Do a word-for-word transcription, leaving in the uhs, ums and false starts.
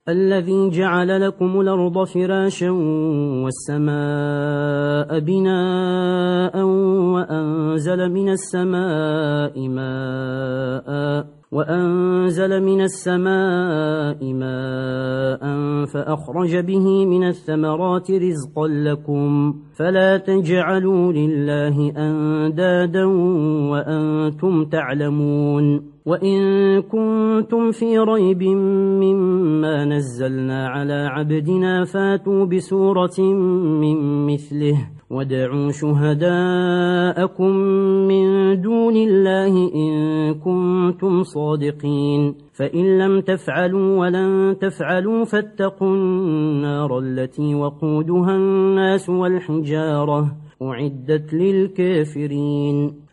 الذي جعل لكم الأرض فراشا والسماء بناء وأنزل من السماء ماء وأنزل من السماء ماء فأخرج به من الثمرات رزقا لكم فلا تجعلوا لله أندادا وأنتم تعلمون وإن كنتم في ريب مما نزلنا على عبدنا فاتوا بسورة من مثله وادعوا شهداءكم من دون الله إن كنتم صادقين فإن لم تفعلوا ولن تفعلوا فاتقوا النار التي وقودها الناس والحجارة أعدت للكافرين